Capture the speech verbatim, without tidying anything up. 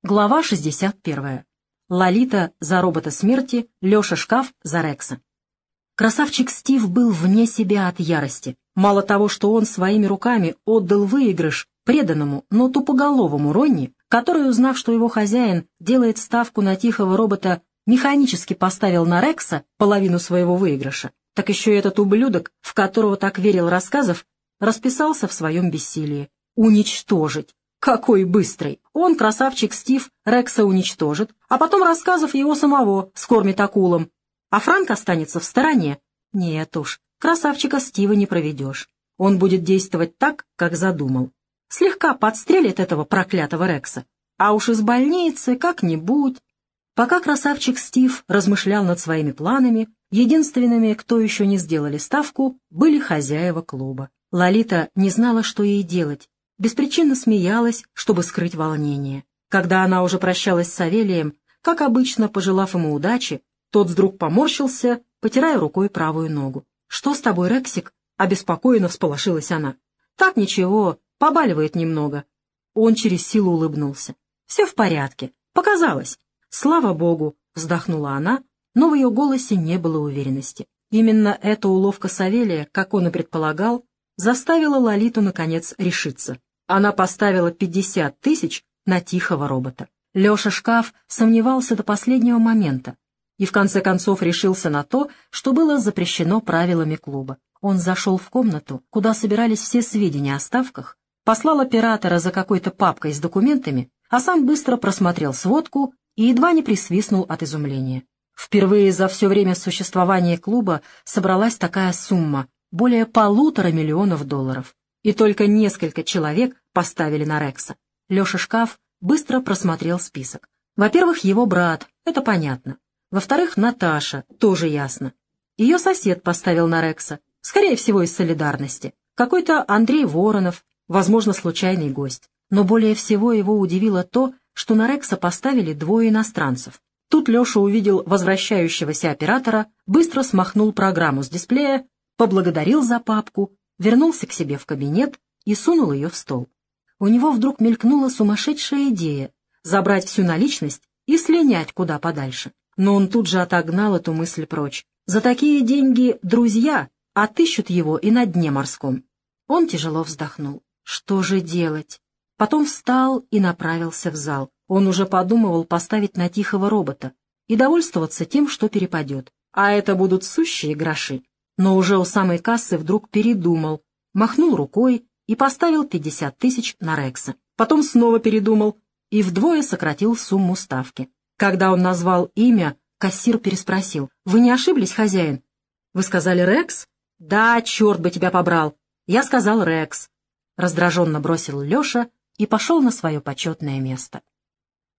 Глава шестьдесят первая. Лолита за робота смерти, Леша Шкаф за Рекса. Красавчик Стив был вне себя от ярости. Мало того, что он своими руками отдал выигрыш преданному, но тупоголовому Ронни, который, узнав, что его хозяин делает ставку на тихого робота, механически поставил на Рекса половину своего выигрыша, так еще и этот ублюдок, в которого так верил Рассказов, расписался в своем бессилии. Уничтожить. Какой быстрый! Он, красавчик Стив, Рекса уничтожит, а потом, Рассказов, его самого скормит акулам. А Франк останется в стороне. Нет уж, красавчика Стива не проведешь. Он будет действовать так, как задумал. Слегка подстрелит этого проклятого Рекса. А уж из больницы как-нибудь. Пока красавчик Стив размышлял над своими планами, единственными, кто еще не сделали ставку, были хозяева клуба. Лолита не знала, что ей делать. Беспричинно смеялась, чтобы скрыть волнение. Когда она уже прощалась с Савелием, как обычно, пожелав ему удачи, тот вдруг поморщился, потирая рукой правую ногу. «Что с тобой, Рексик?» — обеспокоенно всполошилась она. «Так ничего, побаливает немного». Он через силу улыбнулся. «Все в порядке. Показалось». «Слава богу!» — вздохнула она, но в ее голосе не было уверенности. Именно эта уловка Савелия, как он и предполагал, заставила Лолиту, наконец, решиться. Она поставила пятьдесят тысяч на тихого робота. Леша Шкаф сомневался до последнего момента и в конце концов решился на то, что было запрещено правилами клуба. Он зашел в комнату, куда собирались все сведения о ставках, послал оператора за какой-то папкой с документами, а сам быстро просмотрел сводку и едва не присвистнул от изумления. Впервые за все время существования клуба собралась такая сумма — более полутора миллионов долларов. И только несколько человек поставили на Рекса. Леша Шкаф быстро просмотрел список. Во-первых, его брат, это понятно. Во-вторых, Наташа, тоже ясно. Ее сосед поставил на Рекса, скорее всего, из солидарности. Какой-то Андрей Воронов, возможно, случайный гость. Но более всего его удивило то, что на Рекса поставили двое иностранцев. Тут Леша увидел возвращающегося оператора, быстро смахнул программу с дисплея, поблагодарил за папку, вернулся к себе в кабинет и сунул ее в стол. У него вдруг мелькнула сумасшедшая идея забрать всю наличность и слинять куда подальше. Но он тут же отогнал эту мысль прочь. За такие деньги друзья отыщут его и на дне морском. Он тяжело вздохнул. Что же делать? Потом встал и направился в зал. Он уже подумывал поставить на тихого робота и довольствоваться тем, что перепадет. А это будут сущие гроши. Но уже у самой кассы вдруг передумал, махнул рукой и поставил пятьдесят тысяч на Рекса. Потом снова передумал и вдвое сократил сумму ставки. Когда он назвал имя, кассир переспросил. «Вы не ошиблись, хозяин?» «Вы сказали Рекс?» «Да, черт бы тебя побрал! Я сказал Рекс!» Раздраженно бросил Леша и пошел на свое почетное место.